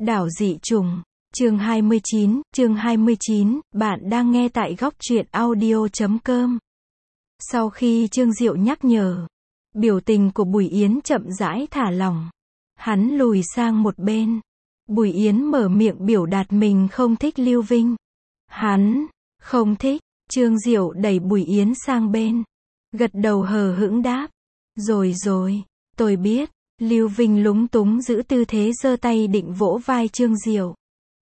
Đảo dị trùng. Chương 29, bạn đang nghe tại góc truyện audio.com. Sau khi Trương Diệu nhắc nhở, biểu tình của Bùi Yến chậm rãi thả lỏng. Hắn lùi sang một bên. Bùi Yến mở miệng biểu đạt mình không thích Lưu Vinh. Hắn không thích. Trương Diệu đẩy Bùi Yến sang bên. Gật đầu hờ hững đáp. Rồi, tôi biết. Lưu Vinh lúng túng giữ tư thế giơ tay định vỗ vai Trương Diệu.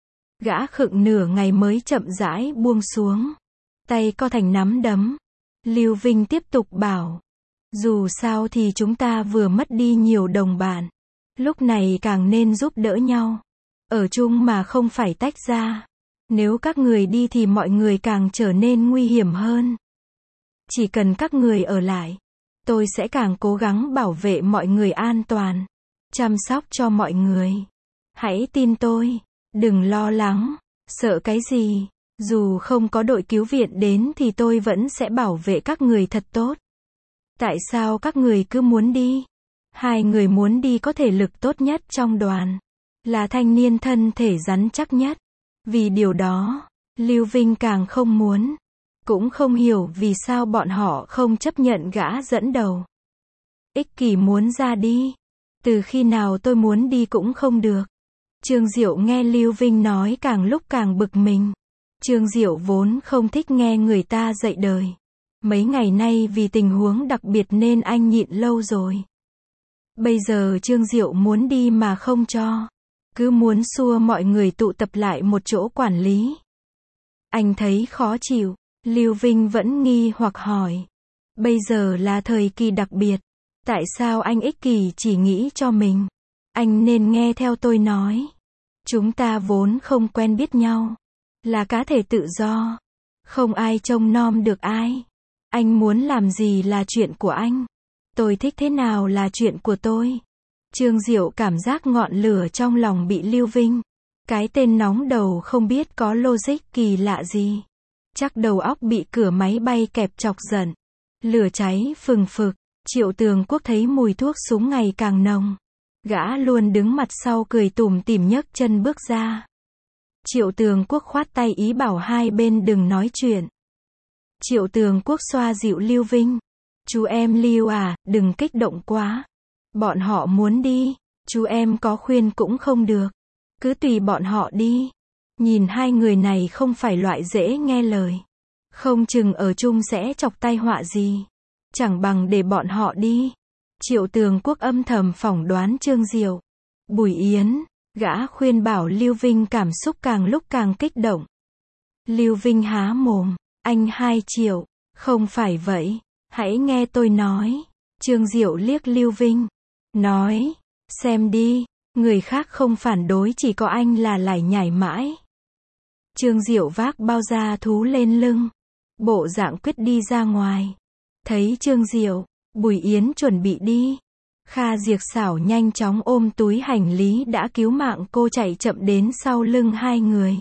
Gã khựng nửa ngày mới chậm rãi buông xuống. Tay co thành nắm đấm. Lưu Vinh tiếp tục bảo. Dù sao thì chúng ta vừa mất đi nhiều đồng bạn. Lúc này càng nên giúp đỡ nhau. Ở chung mà không phải tách ra. Nếu các người đi thì mọi người càng trở nên nguy hiểm hơn. Chỉ cần các người ở lại, tôi sẽ càng cố gắng bảo vệ mọi người an toàn. Chăm sóc cho mọi người. Hãy tin tôi. Đừng lo lắng. Sợ cái gì? Dù không có đội cứu viện đến thì tôi vẫn sẽ bảo vệ các người thật tốt. Tại sao các người cứ muốn đi? Hai người muốn đi có thể lực tốt nhất trong đoàn. Là thanh niên thân thể rắn chắc nhất. Vì điều đó, Lưu Vinh càng không muốn. Cũng không hiểu vì sao bọn họ không chấp nhận gã dẫn đầu. Ích kỷ muốn ra đi. Từ khi nào tôi muốn đi cũng không được. Trương Diệu nghe Lưu Vinh nói càng lúc càng bực mình. Trương Diệu vốn không thích nghe người ta dạy đời. Mấy ngày nay vì tình huống đặc biệt nên anh nhịn lâu rồi. Bây giờ Trương Diệu muốn đi mà không cho. Cứ muốn xua mọi người tụ tập lại một chỗ quản lý. Anh thấy khó chịu. Lưu Vinh vẫn nghi hoặc hỏi. Bây giờ là thời kỳ đặc biệt. Tại sao anh ích kỷ chỉ nghĩ cho mình? Anh nên nghe theo tôi nói. Chúng ta vốn không quen biết nhau. Là cá thể tự do. Không ai trông nom được ai. Anh muốn làm gì là chuyện của anh. Tôi thích thế nào là chuyện của tôi. Trương Diệu cảm giác ngọn lửa trong lòng bị Lưu Vinh. Cái tên nóng đầu không biết có logic kỳ lạ gì. Chắc đầu óc bị cửa máy bay kẹp chọc giận. Lửa cháy phừng phực. Triệu Tường Quốc thấy mùi thuốc súng ngày càng nồng. Gã luôn đứng mặt sau cười tủm tỉm nhấc chân bước ra. Triệu Tường Quốc khoát tay ý bảo hai bên đừng nói chuyện. Triệu Tường Quốc xoa dịu Lưu Vinh. Chú em Lưu à, đừng kích động quá. Bọn họ muốn đi, chú em có khuyên cũng không được. Cứ tùy bọn họ đi. Nhìn hai người này không phải loại dễ nghe lời. Không chừng ở chung sẽ chọc tai họa gì. Chẳng bằng để bọn họ đi. Triệu Tường Quốc âm thầm phỏng đoán Trương Diệu. Bùi Yến, gã khuyên bảo Lưu Vinh cảm xúc càng lúc càng kích động. Lưu Vinh há mồm. Anh 2 triệu. Không phải vậy. Hãy nghe tôi nói. Trương Diệu liếc Lưu Vinh. Nói. Xem đi. Người khác không phản đối chỉ có anh là lải nhải mãi. Trương Diệu vác bao da thú lên lưng. Bộ dạng quyết đi ra ngoài. Thấy Trương Diệu, Bùi Yến chuẩn bị đi. Kha Diệc Xảo nhanh chóng ôm túi hành lý đã cứu mạng cô chạy chậm đến sau lưng hai người.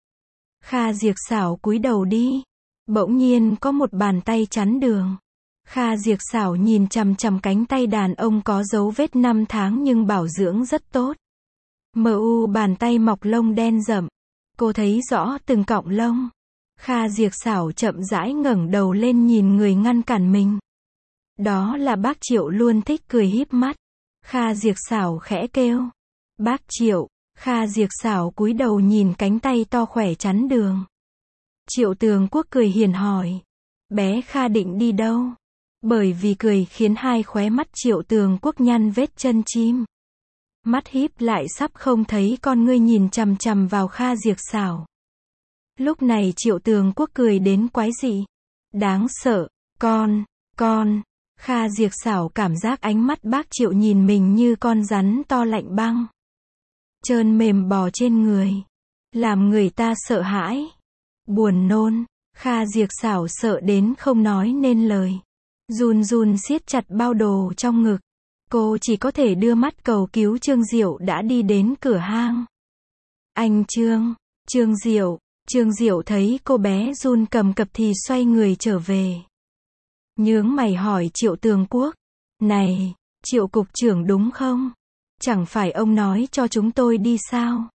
Kha Diệc Xảo cúi đầu đi. Bỗng nhiên có một bàn tay chắn đường. Kha Diệc Xảo nhìn chằm chằm cánh tay đàn ông có dấu vết 5 tháng nhưng bảo dưỡng rất tốt. Bàn tay mọc lông đen rậm. Cô thấy rõ từng cọng lông. Kha Diệc Xảo chậm rãi ngẩng đầu lên nhìn người ngăn cản mình. Đó là bác Triệu luôn thích cười híp mắt. Kha Diệc Xảo khẽ kêu. Bác Triệu. Kha Diệc Xảo cúi đầu nhìn cánh tay to khỏe chắn đường. Triệu Tường Quốc cười hiền hỏi. Bé Kha định đi đâu? Bởi vì cười khiến hai khóe mắt Triệu Tường Quốc nhăn vết chân chim. Mắt híp lại sắp không thấy con ngươi nhìn chằm chằm vào Kha Diệc Xảo. Lúc này Triệu Tường Quốc cười đến quái dị. Đáng sợ. Con. Kha Diệc Xảo cảm giác ánh mắt bác Triệu nhìn mình như con rắn to lạnh băng. Trơn mềm bò trên người. Làm người ta sợ hãi. Buồn nôn. Kha Diệc Xảo sợ đến không nói nên lời. Run siết chặt bao đồ trong ngực. Cô chỉ có thể đưa mắt cầu cứu Trương Diệu đã đi đến cửa hang. Anh Trương Diệu. Trương Diệu thấy cô bé run cầm cập thì xoay người trở về. Nhướng mày hỏi Triệu Tường Quốc. Này, Triệu cục trưởng đúng không? Chẳng phải ông nói cho chúng tôi đi sao?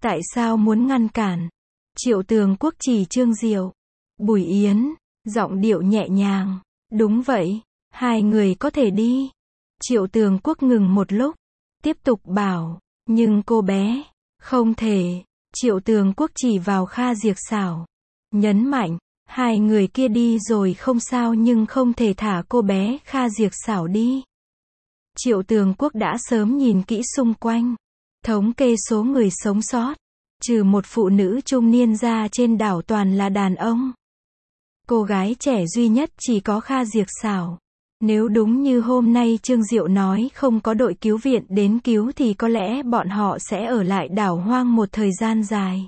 Tại sao muốn ngăn cản? Triệu Tường Quốc chỉ Trương Diệu. Bùi Yến, giọng điệu nhẹ nhàng. Đúng vậy, hai người có thể đi. Triệu Tường Quốc ngừng một lúc, tiếp tục bảo, nhưng cô bé, không thể. Triệu Tường Quốc chỉ vào Kha Diệc Xảo, nhấn mạnh, hai người kia đi rồi không sao nhưng không thể thả cô bé Kha Diệc Xảo đi. Triệu Tường Quốc đã sớm nhìn kỹ xung quanh, thống kê số người sống sót, trừ một phụ nữ trung niên ra trên đảo toàn là đàn ông. Cô gái trẻ duy nhất chỉ có Kha Diệc Xảo. Nếu đúng như hôm nay Trương Diệu nói không có đội cứu viện đến cứu thì có lẽ bọn họ sẽ ở lại đảo hoang một thời gian dài.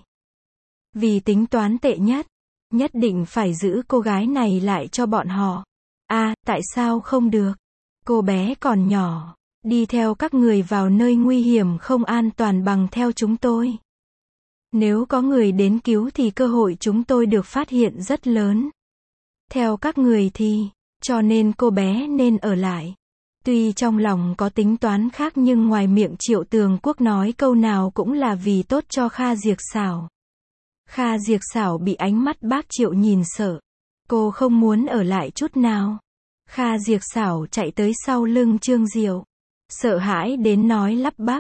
Vì tính toán tệ nhất, nhất định phải giữ cô gái này lại cho bọn họ. Tại sao không được? Cô bé còn nhỏ, đi theo các người vào nơi nguy hiểm không an toàn bằng theo chúng tôi. Nếu có người đến cứu thì cơ hội chúng tôi được phát hiện rất lớn. Theo các người thì, cho nên cô bé nên ở lại. Tuy trong lòng có tính toán khác nhưng ngoài miệng Triệu Tường Quốc nói câu nào cũng là vì tốt cho Kha Diệc Xảo. Kha Diệc Xảo bị ánh mắt bác Triệu nhìn sợ. Cô không muốn ở lại chút nào. Kha Diệc Xảo chạy tới sau lưng Trương Diệu. Sợ hãi đến nói lắp bắp.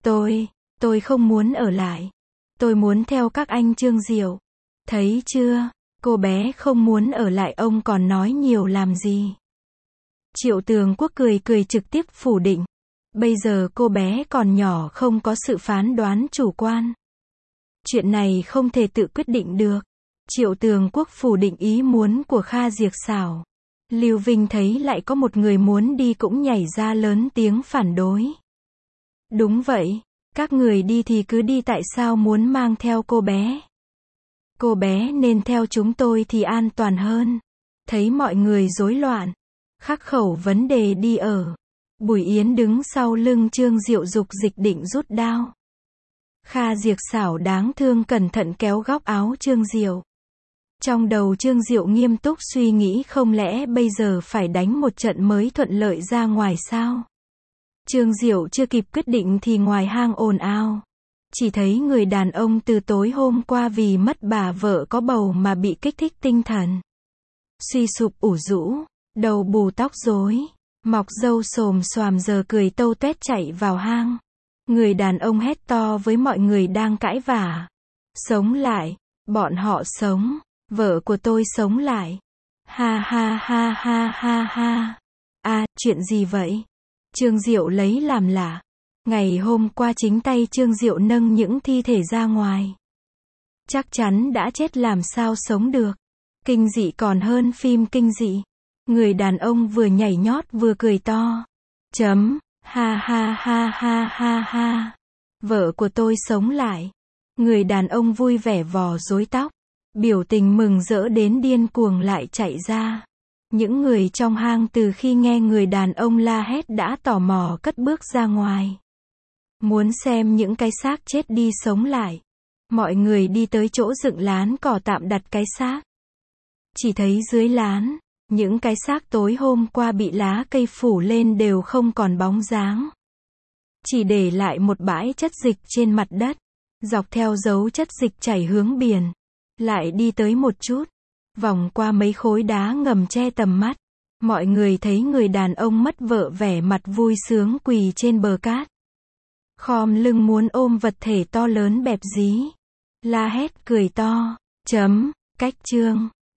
Tôi không muốn ở lại. Tôi muốn theo các anh Trương Diệu. Thấy chưa? Cô bé không muốn ở lại ông còn nói nhiều làm gì. Triệu Tường Quốc cười trực tiếp phủ định. Bây giờ cô bé còn nhỏ không có sự phán đoán chủ quan. Chuyện này không thể tự quyết định được. Triệu Tường Quốc phủ định ý muốn của Kha Diệc Xảo. Lưu Vinh thấy lại có một người muốn đi cũng nhảy ra lớn tiếng phản đối. Đúng vậy, các người đi thì cứ đi, tại sao muốn mang theo cô bé? Cô bé nên theo chúng tôi thì an toàn hơn. Thấy mọi người rối loạn, khắc khẩu vấn đề đi ở. Bùi Yến đứng sau lưng Trương Diệu dục dịch định rút đao. Kha Diệc Xảo đáng thương cẩn thận kéo góc áo Trương Diệu. Trong đầu Trương Diệu nghiêm túc suy nghĩ không lẽ bây giờ phải đánh một trận mới thuận lợi ra ngoài sao? Trương Diệu chưa kịp quyết định thì ngoài hang ồn ào. Chỉ thấy người đàn ông từ tối hôm qua vì mất bà vợ có bầu mà bị kích thích tinh thần. Suy sụp ủ rũ, đầu bù tóc rối, mọc râu xồm xoàm giờ cười tâu tuét chạy vào hang. Người đàn ông hét to với mọi người đang cãi vả. Sống lại, bọn họ sống, vợ của tôi sống lại. Ha ha ha ha ha ha. Chuyện gì vậy? Trương Diệu lấy làm lạ. Ngày hôm qua chính tay Trương Diệu nâng những thi thể ra ngoài. Chắc chắn đã chết làm sao sống được. Kinh dị còn hơn phim kinh dị. Người đàn ông vừa nhảy nhót vừa cười to. Ha ha ha ha ha ha. Vợ của tôi sống lại. Người đàn ông vui vẻ vò rối tóc. Biểu tình mừng rỡ đến điên cuồng lại chạy ra. Những người trong hang từ khi nghe người đàn ông la hét đã tò mò cất bước ra ngoài. Muốn xem những cái xác chết đi sống lại. Mọi người đi tới chỗ dựng lán cỏ tạm đặt cái xác. Chỉ thấy dưới lán, những cái xác tối hôm qua bị lá cây phủ lên đều không còn bóng dáng. Chỉ để lại một bãi chất dịch trên mặt đất. Dọc theo dấu chất dịch chảy hướng biển. Lại đi tới một chút. Vòng qua mấy khối đá ngầm che tầm mắt. Mọi người thấy người đàn ông mất vợ vẻ mặt vui sướng quỳ trên bờ cát. Khom lưng muốn ôm vật thể to lớn bẹp dí. La hét cười to. Cách chương.